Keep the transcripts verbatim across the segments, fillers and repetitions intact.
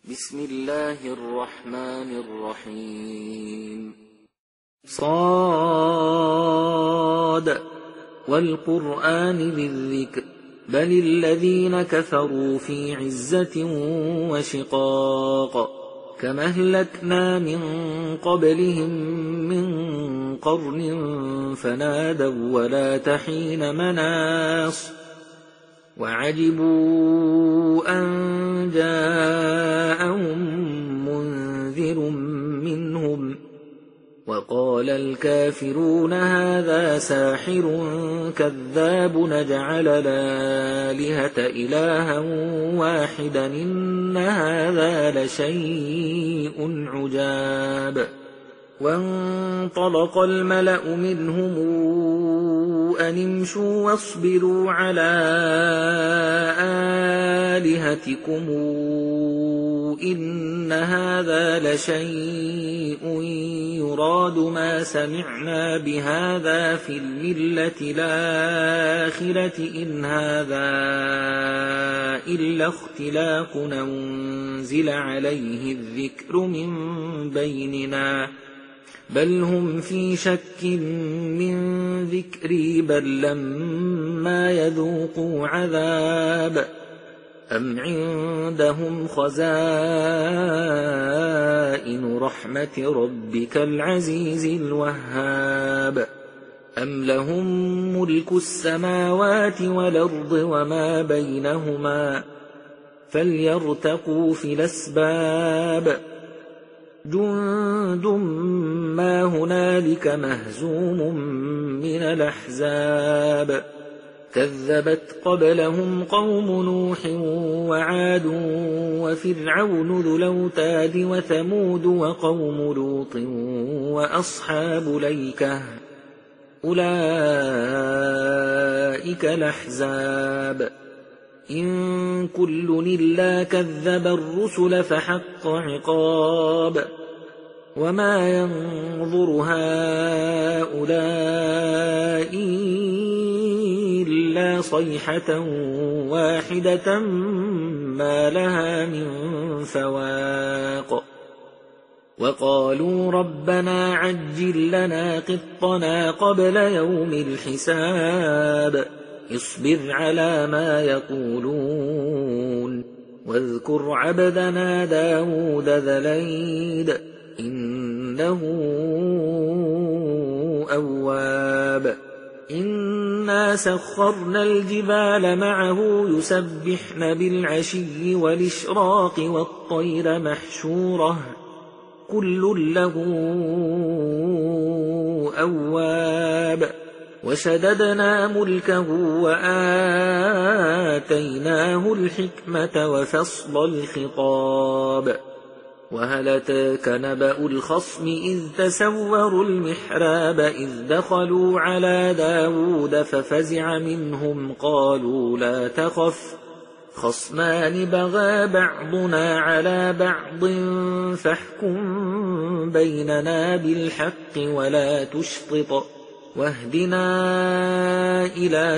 بسم الله الرحمن الرحيم. صاد والقرآن ذي الذكر بل الذين كفروا في عزة وشقاق كما أهلكنا من قبلهم من قرن فنادوا ولا تحين مناص وعجبوا أن جاءهم منذر منهم وقال الكافرون هذا ساحر كذاب نجعل الآلهة إلها واحدا إن هذا لشيء عجاب. وانطلق الملأ منهم أن امشوا واصبروا على آلهتكم إن هذا لشيء يراد ما سمعنا بهذا في الملة الآخرة إن هذا إلا اختلاق أنزل عليه الذكر من بيننا بل هم في شك من ذكري بل لما يذوقوا عذاب أم عندهم خزائن رحمة ربك العزيز الوهاب أم لهم ملك السماوات والأرض وما بينهما فليرتقوا في الأسباب جند ما هنالك مهزوم من الأحزاب كذبت قبلهم قوم نوح وعاد وفرعون ذو الأوتاد وثمود وقوم لوط وأصحاب الأيكة أولئك الأحزاب إن كل إلا كذب الرسل فحق عقاب وما ينظر هؤلاء إلا صيحة واحدة ما لها من فواق وقالوا ربنا عجل لنا قطنا قبل يوم الحساب اصبر على ما يقولون واذكر عبدنا داود ذا الأيد إنه أواب إنا سخرنا الجبال معه يسبحن بالعشي والإشراق والطير محشورة كل له أواب وشددنا ملكه وآتيناه الحكمة وفصل الخطاب وهل أتاك نبأ الخصم إذ تسوروا المحراب إذ دخلوا على داود ففزع منهم قالوا لا تخف خصمان بغى بعضنا على بعض فاحكم بيننا بالحق ولا تشطط واهدنا إلى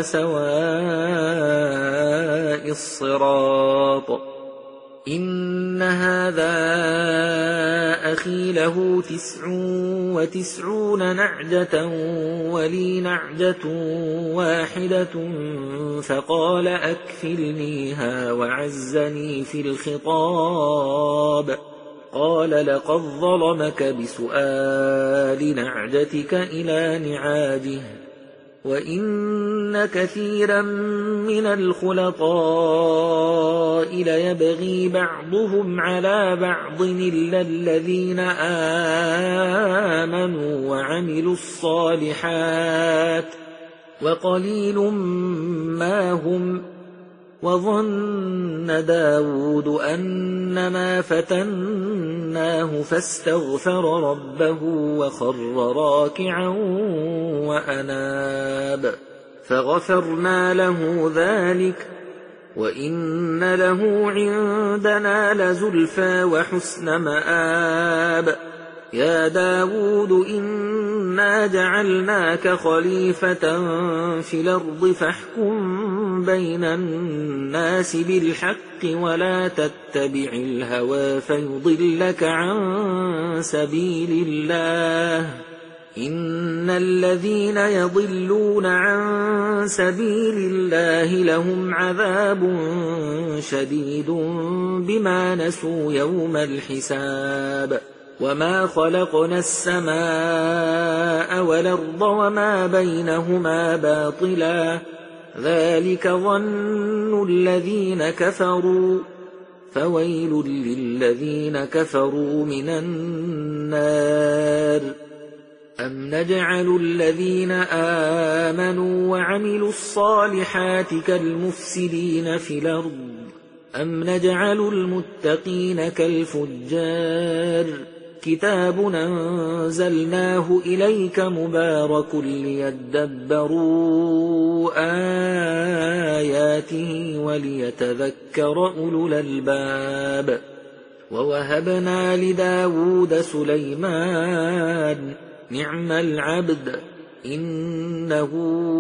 سواء الصراط إن هذا أخي له تسع وتسعون نعجة ولي نعجة واحدة فقال أكفلنيها وعزني في الخطاب قال لقد ظلمك بسؤال نعجتك إلى نعاجه وإن كثيرا من الخلطاء ليبغي بعضهم على بعض إلا الذين آمنوا وعملوا الصالحات وقليل ما هم وظن داود أنما فتناه فاستغفر ربه وخر راكعا وأناب فغفرنا له ذلك وإن له عندنا لزلفى وحسن مآب يا داود إنا جعلناك خليفة في الأرض فاحكم بين الناس بالحق ولا تتبع الهوى فيضلك عن سبيل الله إن الذين يضلون عن سبيل الله لهم عذاب شديد بما نسوا يوم الحساب وما خلقنا السماء والأرض وما بينهما باطلا ذلك ظن الذين كفروا فويل للذين كفروا من النار أم نجعل الذين آمنوا وعملوا الصالحات كالمفسدين في الأرض أم نجعل المتقين كالفجار كتاب أنزلناه إليك مبارك ليدبروا آياته وليتذكر أولو الألباب ووهبنا لداود سليمان نعم العبد إنه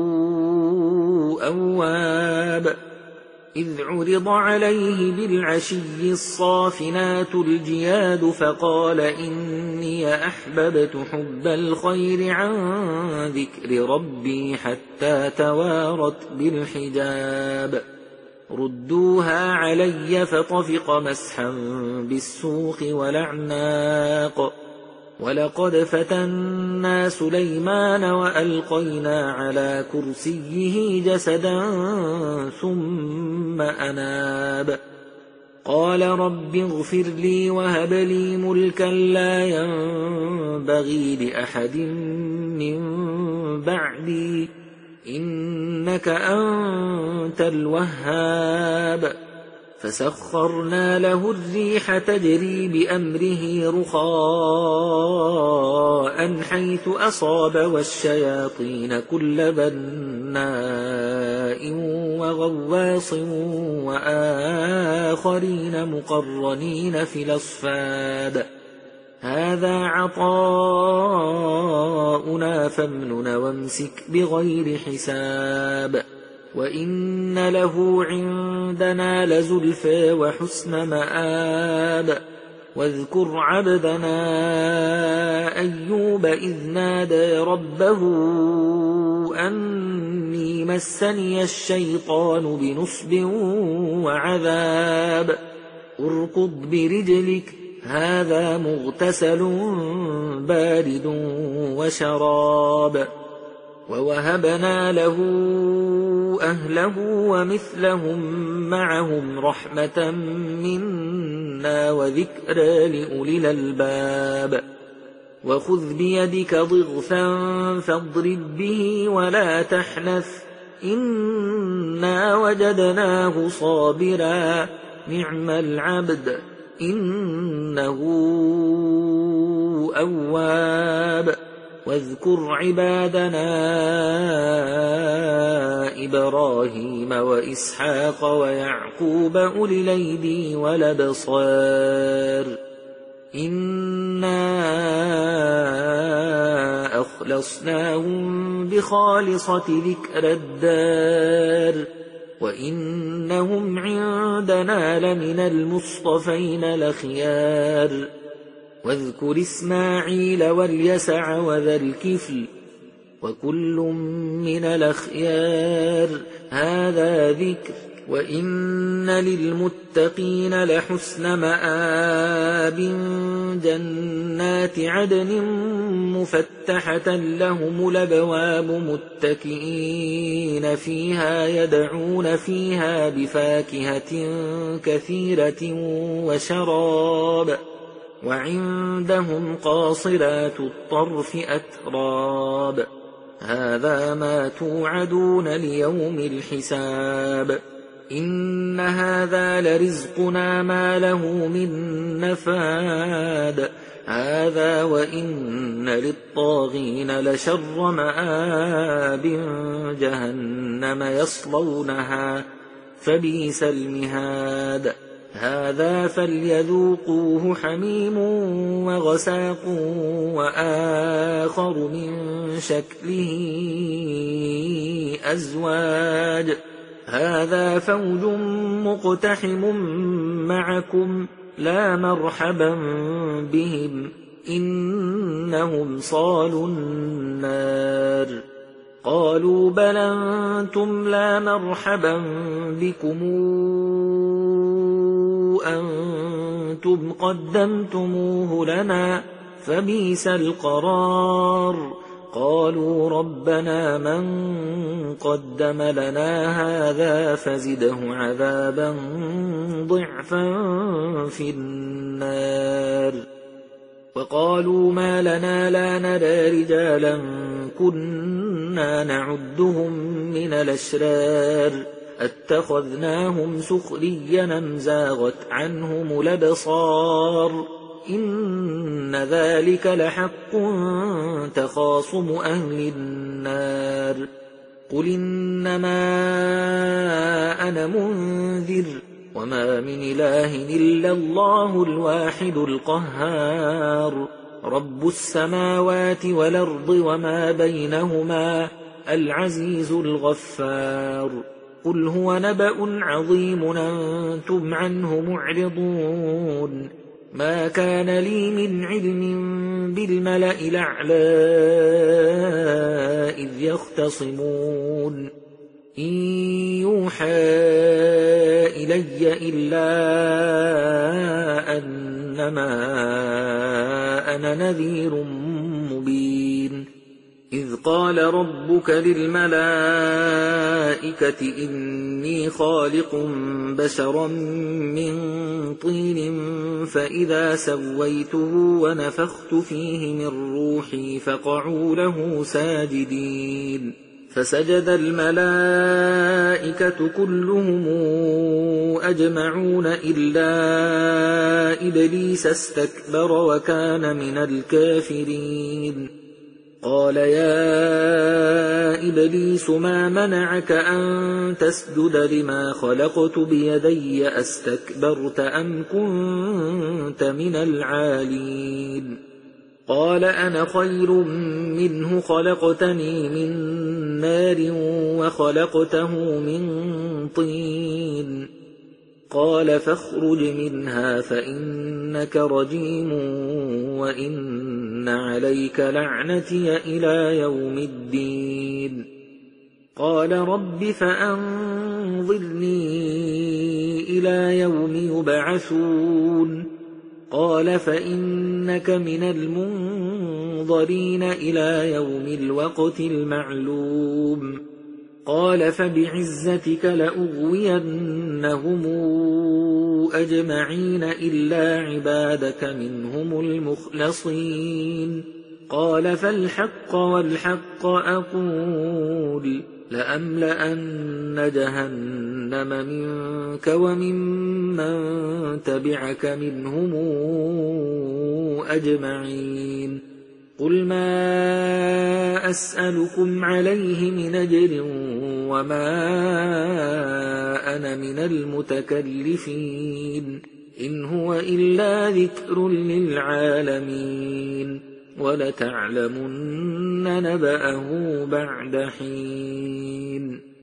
أواب إذ عرض عليه بالعشي الصافنات الجياد فقال إني أحببت حب الخير عن ذكر ربي حتى توارت بالحجاب ردوها علي فطفق مسحا بالسوق والأعناق ولقد فتنا سليمان وألقينا على كرسيه جسدا ثم أناب قال رب اغفر لي وهب لي ملكا لا ينبغي لأحد من بعدي إنك أنت الوهاب فسخرنا له الريح تجري بأمره رخاء حيث أصاب والشياطين كل بناء وغواص وآخرين مقرنين في الأصفاد هذا عطاؤنا فامنن وامسك بغير حساب وإن له عندنا لزلفى وحسن مآب واذكر عبدنا أيوب إذ نادى ربه أني مسني الشيطان بنصب وعذاب اركض برجلك هذا مغتسل بارد وشراب ووهبنا له أهله ومثلهم معهم رحمة منا وذكرى لأولي الألباب وخذ بيدك ضغثا فاضرب به ولا تحنث إنا وجدناه صابرا نعم العبد إنه أواب واذكر عبادنا إبراهيم وإسحاق ويعقوب أولي الأيدي والأبصار إنا أخلصناهم بخالصة ذكر الدار وإنهم عندنا لمن المصطفين الأخيار واذكر إسماعيل واليسع وذا الكفل وكل من الأخيار هذا ذكر وإن للمتقين لحسن مآب جنات عدن مفتحة لهم الأبواب متكئين فيها يدعون فيها بفاكهة كثيرة وشراب وعندهم قاصرات الطرف أتراب هذا ما توعدون ليوم الحساب إن هذا لرزقنا ما له من نفاد هذا وإن للطاغين لشر مآب جهنم يصلونها فبئس المهاد هذا فليذوقوه حميم وغساق وآخر من شكله أزواج هذا فوج مقتحم معكم لا مرحبا بهم إنهم صالوا النار. قالوا بل أنتم لا مرحبا بكم أنتم قدمتموه لنا فبئس القرار. قالوا ربنا من قدم لنا هذا فزده عذابا ضعفا في النار. وقالوا ما لنا لا نرى رجالا كنا نعدهم من الأشرار اتخذناهم سخريا أم زاغت عنهم الأبصار إن ذلك لحق تخاصم أهل النار. قل إنما أنا منذر وما من إله إلا الله الواحد القهار رب السماوات والأرض وما بينهما العزيز الغفار. قل هو نبأ عظيم أنتم عنه معرضون. ما كان لي من علم بالملأ الأعلى إذ يختصمون إن يوحى إلي إلا أنما أنا نذير مبين. إذ قال ربك للملائكة إني خالق بشرا من طين فإذا سويته ونفخت فيه من روحي فقعوا له ساجدين. فسجد الملائكة كلهم أجمعون إلا إبليس استكبر وكان من الكافرين. قال يا إبليس ما منعك أن تسجد لما خلقت بيدي أستكبرت أم كنت من العالين؟ قال أنا خير منه خلقتني من نار وخلقته من طين. قال فاخرج منها فإنك رجيم وإن عليك لعنتي إلى يوم الدين. قال رب فأنظرني إلى يوم يبعثون. قال فإنك من المنظرين إلى يوم الوقت المعلوم. قال فبعزتك لأغوينهم أجمعين إلا عبادك منهم المخلصين. قال فالحق والحق أقول لأملأن جهنم منك وممن تبعك منهم أجمعين. قل ما أسألكم عليه من أجر وما أنا من المتكلفين إن هو إلا ذكر للعالمين ولتعلمن نبأه بعد حين.